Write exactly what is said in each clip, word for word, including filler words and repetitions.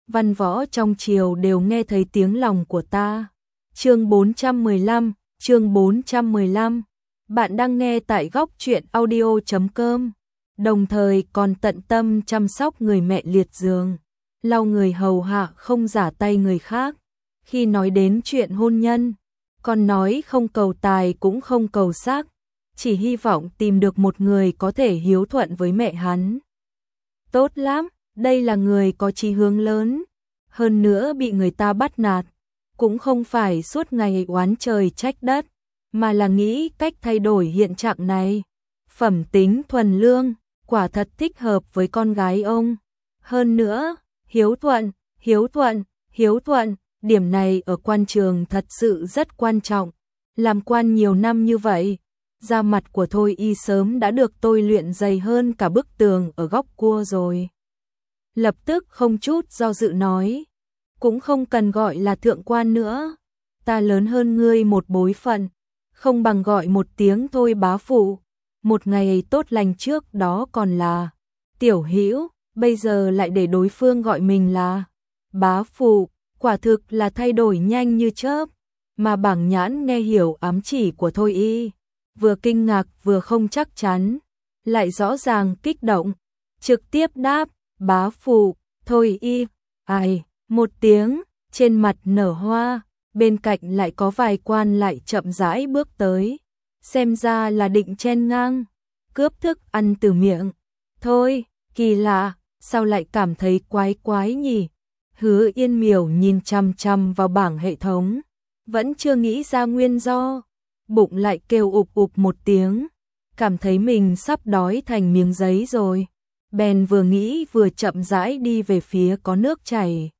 văn võ trong triều đều nghe thấy tiếng lòng của ta. Chương bốn trăm mười lăm, chương bốn trăm mười lăm. Bạn đang nghe tại góc truyện audio chấm com, đồng thời còn tận tâm chăm sóc người mẹ liệt giường, lau người hầu hạ không giả tay người khác. Khi nói đến chuyện hôn nhân, con nói không cầu tài cũng không cầu sắc, chỉ hy vọng tìm được một người có thể hiếu thuận với mẹ hắn. Tốt lắm, đây là người có chí hướng lớn, hơn nữa bị người ta bắt nạt, cũng không phải suốt ngày oán trời trách đất, mà là nghĩ cách thay đổi hiện trạng này. Phẩm tính thuần lương, quả thật thích hợp với con gái ông. Hơn nữa, hiếu thuận, hiếu thuận, hiếu thuận, điểm này ở quan trường thật sự rất quan trọng. Làm quan nhiều năm như vậy, da mặt của Thôi Y sớm đã được tôi luyện dày hơn cả bức tường ở góc cua rồi. Lập tức không chút do dự nói, cũng không cần gọi là thượng quan nữa, ta lớn hơn ngươi một bối phận, không bằng gọi một tiếng thôi bá phụ. Một ngày tốt lành trước đó còn là tiểu hữu, bây giờ lại để đối phương gọi mình là bá phụ, quả thực là thay đổi nhanh như chớp. Mà Bảng Nhãn nghe hiểu ám chỉ của Thôi Y, vừa kinh ngạc vừa không chắc chắn, lại rõ ràng kích động, trực tiếp đáp, bá phụ. Thôi Y, ai, một tiếng, trên mặt nở hoa, bên cạnh lại có vài quan lại chậm rãi bước tới, xem ra là định chen ngang, cướp thức ăn từ miệng. Thôi, kỳ lạ, sao lại cảm thấy quái quái nhỉ? Hứa Yên Miểu nhìn chằm chằm vào bảng hệ thống, vẫn chưa nghĩ ra nguyên do, bụng lại kêu ục ục một tiếng, cảm thấy mình sắp đói thành miếng giấy rồi. Bèn vừa nghĩ vừa chậm rãi đi về phía có nước chảy.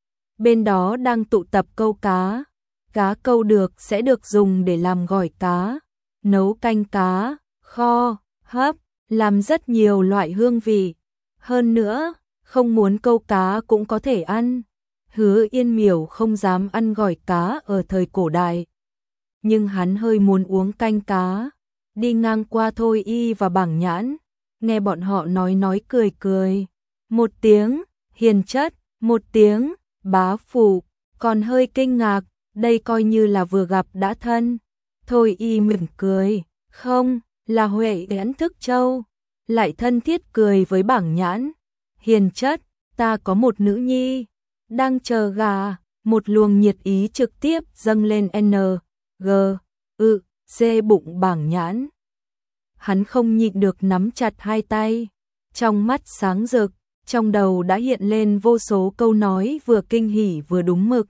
Bên đó đang tụ tập câu cá, cá câu được sẽ được dùng để làm gỏi cá, nấu canh cá, kho, hấp, làm rất nhiều loại hương vị. Hơn nữa, không muốn câu cá cũng có thể ăn. Hứa Yên Miểu không dám ăn gỏi cá ở thời cổ đại, nhưng hắn hơi muốn uống canh cá. Đi ngang qua Thôi Y và Bảng Nhãn, nghe bọn họ nói nói cười cười. Một tiếng, hiền chất, một tiếng, bá phụ, còn hơi kinh ngạc, đây coi như là vừa gặp đã thân. Thôi Y mỉm cười, không, là Huệ Yến Thức Châu, lại thân thiết cười với Bảng Nhãn. Hiền chất, ta có một nữ nhi, đang chờ gà. Một luồng nhiệt ý trực tiếp dâng lên N, G, ư, C bụng Bảng Nhãn. Hắn không nhịn được nắm chặt hai tay, trong mắt sáng rực, trong đầu đã hiện lên vô số câu nói vừa kinh hỉ vừa đúng mực.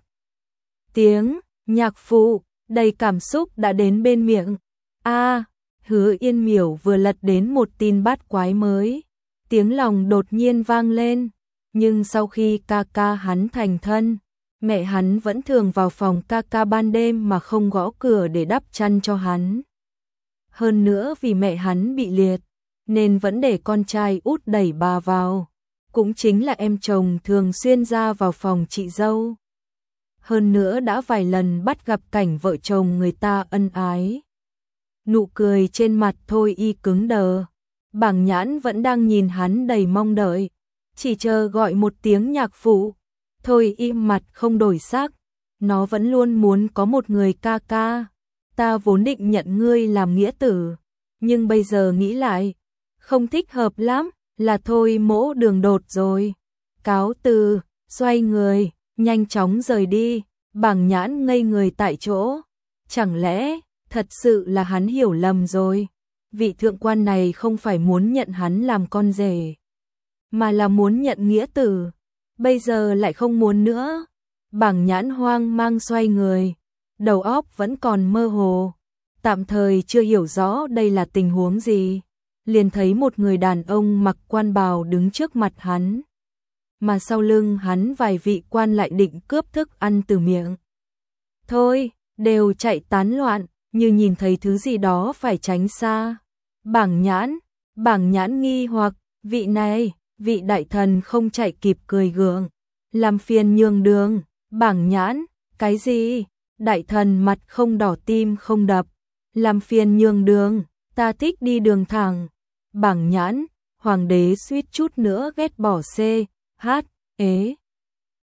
Tiếng nhạc phụ đầy cảm xúc đã đến bên miệng. A, Hứa Yên Miểu vừa lật đến một tin bát quái mới, tiếng lòng đột nhiên vang lên. Nhưng sau khi ca ca hắn thành thân, mẹ hắn vẫn thường vào phòng ca ca ban đêm mà không gõ cửa để đắp chăn cho hắn. Hơn nữa vì mẹ hắn bị liệt, nên vẫn để con trai út đẩy bà vào, cũng chính là em chồng thường xuyên ra vào phòng chị dâu. Hơn nữa đã vài lần bắt gặp cảnh vợ chồng người ta ân ái. Nụ cười trên mặt Thôi Y cứng đờ, Bảng Nhãn vẫn đang nhìn hắn đầy mong đợi, chỉ chờ gọi một tiếng nhạc phụ. Thôi Y mặt không đổi sắc, nó vẫn luôn muốn có một người ca ca. Ta vốn định nhận ngươi làm nghĩa tử, nhưng bây giờ nghĩ lại, không thích hợp lắm, là thôi mỗ đường đột rồi. Cáo từ, xoay người, nhanh chóng rời đi. Bảng Nhãn ngây người tại chỗ, chẳng lẽ thật sự là hắn hiểu lầm rồi? Vị thượng quan này không phải muốn nhận hắn làm con rể, mà là muốn nhận nghĩa tử, bây giờ lại không muốn nữa. Bảng Nhãn hoang mang xoay người, đầu óc vẫn còn mơ hồ, tạm thời chưa hiểu rõ đây là tình huống gì, liền thấy một người đàn ông mặc quan bào đứng trước mặt hắn, mà sau lưng hắn vài vị quan lại định cướp thức ăn từ miệng. Thôi, đều chạy tán loạn, như nhìn thấy thứ gì đó phải tránh xa. Bảng Nhãn, Bảng Nhãn nghi hoặc, vị này, vị đại thần không chạy kịp cười gượng, làm phiền nhường đường. Bảng Nhãn, cái gì? Đại thần mặt không đỏ tim không đập, làm phiền nhường đường, ta thích đi đường thẳng. Bảng Nhãn, hoàng đế suýt chút nữa ghét bỏ C, H, ế.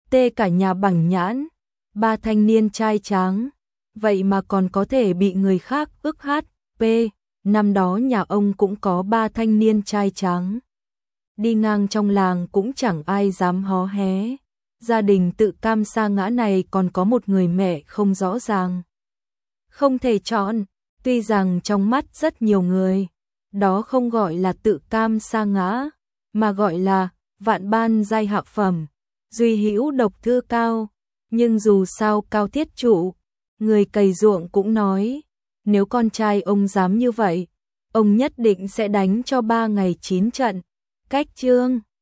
Tê cả nhà bằng nhãn, ba thanh niên trai tráng, vậy mà còn có thể bị người khác ức hát. P. Năm đó nhà ông cũng có ba thanh niên trai tráng. Đi ngang trong làng cũng chẳng ai dám hó hé. Gia đình tự cam sa ngã này còn có một người mẹ không rõ ràng. Không thể chọn, tuy rằng trong mắt rất nhiều người, đó không gọi là tự cam sa ngã, mà gọi là vạn ban giai hạ phẩm, duy hữu độc thư cao. Nhưng dù sao Cao Thiết Trụ, người cày ruộng cũng nói, nếu con trai ông dám như vậy, ông nhất định sẽ đánh cho ba ngày chín trận. Cách chương